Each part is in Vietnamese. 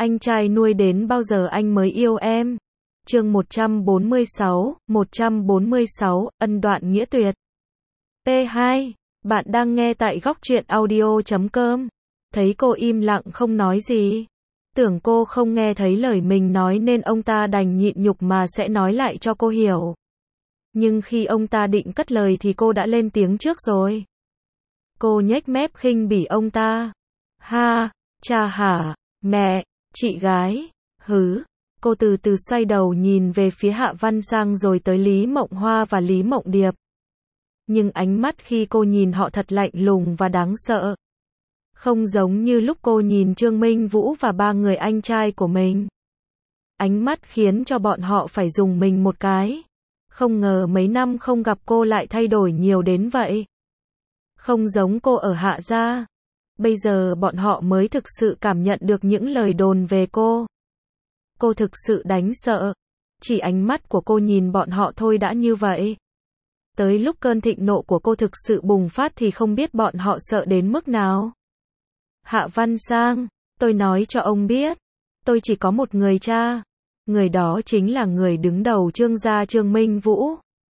Anh trai nuôi đến bao giờ anh mới yêu em? Chương 146, ân đoạn nghĩa tuyệt. P2, bạn đang nghe tại góc truyện audio.com. Thấy cô im lặng không nói gì. Tưởng cô không nghe thấy lời mình nói nên ông ta đành nhịn nhục mà sẽ nói lại cho cô hiểu. Nhưng khi ông ta định cất lời thì cô đã lên tiếng trước rồi. Cô nhếch mép khinh bỉ ông ta. Ha, cha hả, mẹ, chị gái, hứ. Cô từ từ xoay đầu nhìn về phía Hạ Văn Sang rồi tới Lý Mộng Hoa và Lý Mộng Điệp. Nhưng ánh mắt khi cô nhìn họ thật lạnh lùng và đáng sợ. Không giống như lúc cô nhìn Trương Minh Vũ và ba người anh trai của mình. Ánh mắt khiến cho bọn họ phải dùng mình một cái. Không ngờ mấy năm không gặp cô lại thay đổi nhiều đến vậy. Không giống cô ở Hạ gia. Bây giờ bọn họ mới thực sự cảm nhận được những lời đồn về cô. Cô thực sự đáng sợ. Chỉ ánh mắt của cô nhìn bọn họ thôi đã như vậy. Tới lúc cơn thịnh nộ của cô thực sự bùng phát thì không biết bọn họ sợ đến mức nào. Hạ Văn Sang, tôi nói cho ông biết, tôi chỉ có một người cha. Người đó chính là người đứng đầu Trương gia Trương Minh Vũ.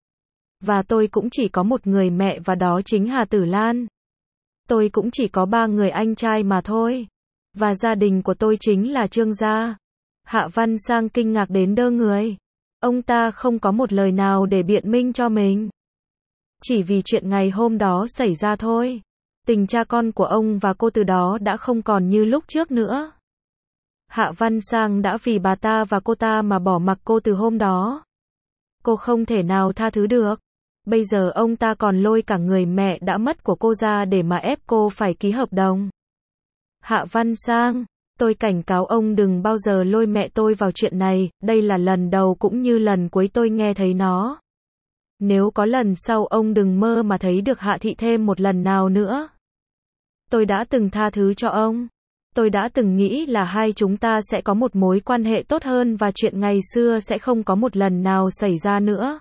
Và tôi cũng chỉ có một người mẹ và đó chính Hà Tử Lan. Tôi cũng chỉ có 3 người anh trai mà thôi. Và gia đình của tôi chính là Trương gia. Hạ Văn Sang kinh ngạc đến đơ người. Ông ta không có một lời nào để biện minh cho mình. Chỉ vì chuyện ngày hôm đó xảy ra thôi. Tình cha con của ông và cô từ đó đã không còn như lúc trước nữa. Hạ Văn Sang đã vì bà ta và cô ta mà bỏ mặc cô từ hôm đó. Cô không thể nào tha thứ được. Bây giờ ông ta còn lôi cả người mẹ đã mất của cô ra để mà ép cô phải ký hợp đồng. Hạ Văn Sang, tôi cảnh cáo ông đừng bao giờ lôi mẹ tôi vào chuyện này, đây là lần đầu cũng như lần cuối tôi nghe thấy nó. Nếu có lần sau ông đừng mơ mà thấy được Hạ Thị thêm một lần nào nữa. Tôi đã từng tha thứ cho ông. Tôi đã từng nghĩ là hai chúng ta sẽ có một mối quan hệ tốt hơn và chuyện ngày xưa sẽ không có một lần nào xảy ra nữa.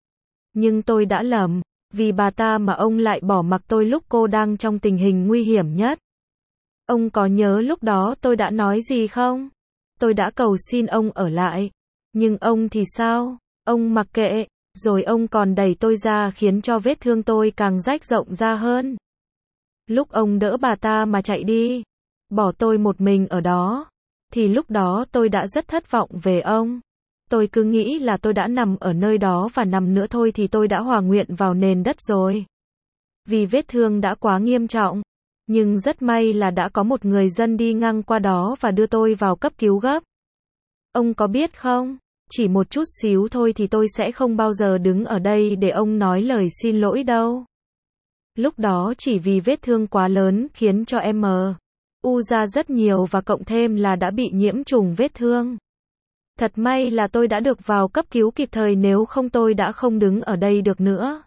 Nhưng tôi đã lầm, vì bà ta mà ông lại bỏ mặc tôi lúc cô đang trong tình hình nguy hiểm nhất. Ông có nhớ lúc đó tôi đã nói gì không? Tôi đã cầu xin ông ở lại. Nhưng ông thì sao? Ông mặc kệ, rồi ông còn đẩy tôi ra khiến cho vết thương tôi càng rách rộng ra hơn. Lúc ông đỡ bà ta mà chạy đi, bỏ tôi một mình ở đó, thì lúc đó tôi đã rất thất vọng về ông. Tôi cứ nghĩ là tôi đã nằm ở nơi đó và nằm nữa thôi thì tôi đã hòa nguyện vào nền đất rồi. Vì vết thương đã quá nghiêm trọng. Nhưng rất may là đã có một người dân đi ngang qua đó và đưa tôi vào cấp cứu gấp. Ông có biết không, chỉ một chút xíu thôi thì tôi sẽ không bao giờ đứng ở đây để ông nói lời xin lỗi đâu. Lúc đó chỉ vì vết thương quá lớn khiến cho em u ra rất nhiều và cộng thêm là đã bị nhiễm trùng vết thương. Thật may là tôi đã được vào cấp cứu kịp thời, nếu không tôi đã không đứng ở đây được nữa.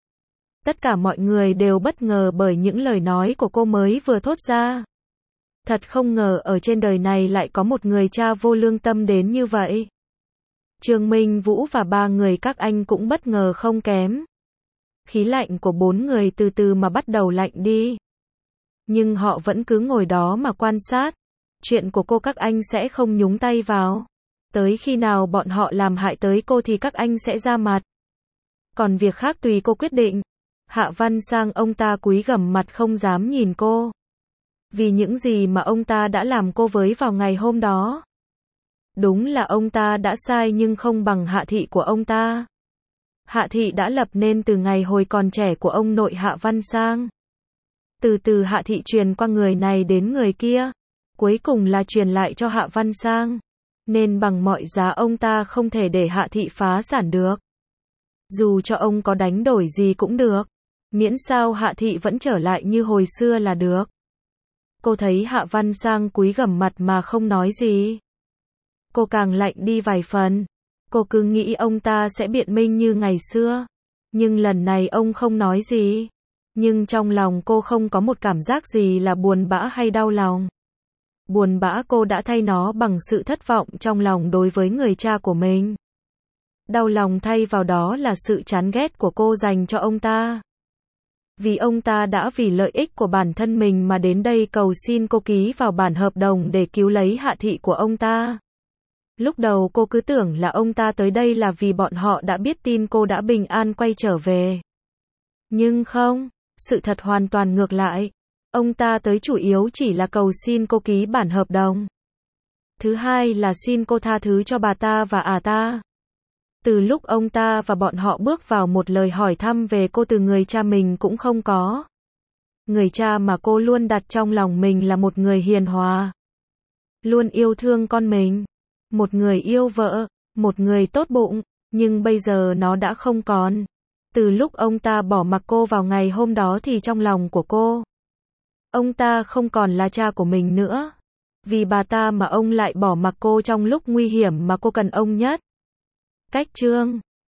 Tất cả mọi người đều bất ngờ bởi những lời nói của cô mới vừa thốt ra. Thật không ngờ ở trên đời này lại có một người cha vô lương tâm đến như vậy. Trương Minh Vũ và 3 người các anh cũng bất ngờ không kém. Khí lạnh của 4 người từ từ mà bắt đầu lạnh đi. Nhưng họ vẫn cứ ngồi đó mà quan sát. Chuyện của cô các anh sẽ không nhúng tay vào. Tới khi nào bọn họ làm hại tới cô thì các anh sẽ ra mặt. Còn việc khác tùy cô quyết định. Hạ Văn Sang ông ta cúi gằm mặt không dám nhìn cô. Vì những gì mà ông ta đã làm cô với vào ngày hôm đó. Đúng là ông ta đã sai nhưng không bằng Hạ Thị của ông ta. Hạ Thị đã lập nên từ ngày hồi còn trẻ của ông nội Hạ Văn Sang. Từ từ Hạ Thị truyền qua người này đến người kia. Cuối cùng là truyền lại cho Hạ Văn Sang. Nên bằng mọi giá ông ta không thể để Hạ Thị phá sản được. Dù cho ông có đánh đổi gì cũng được. Miễn sao Hạ Thị vẫn trở lại như hồi xưa là được. Cô thấy Hạ Văn Sang cúi gằm mặt mà không nói gì. Cô càng lạnh đi vài phần. Cô cứ nghĩ ông ta sẽ biện minh như ngày xưa. Nhưng lần này ông không nói gì. Nhưng trong lòng cô không có một cảm giác gì là buồn bã hay đau lòng. Buồn bã cô đã thay nó bằng sự thất vọng trong lòng đối với người cha của mình. Đau lòng thay vào đó là sự chán ghét của cô dành cho ông ta. Vì ông ta đã vì lợi ích của bản thân mình mà đến đây cầu xin cô ký vào bản hợp đồng để cứu lấy hạ thị của ông ta. Lúc đầu cô cứ tưởng là ông ta tới đây là vì bọn họ đã biết tin cô đã bình an quay trở về. Nhưng không, sự thật hoàn toàn ngược lại. Ông ta tới chủ yếu chỉ là cầu xin cô ký bản hợp đồng. Thứ hai là xin cô tha thứ cho bà ta và ta. Từ lúc ông ta và bọn họ bước vào, một lời hỏi thăm về cô từ người cha mình cũng không có. Người cha mà cô luôn đặt trong lòng mình là một người hiền hòa, luôn yêu thương con mình, một người yêu vợ, một người tốt bụng, nhưng bây giờ nó đã không còn. Từ lúc ông ta bỏ mặc cô vào ngày hôm đó thì trong lòng của cô, ông ta không còn là cha của mình nữa. Vì bà ta mà ông lại bỏ mặc cô trong lúc nguy hiểm mà cô cần ông nhất. Cách chương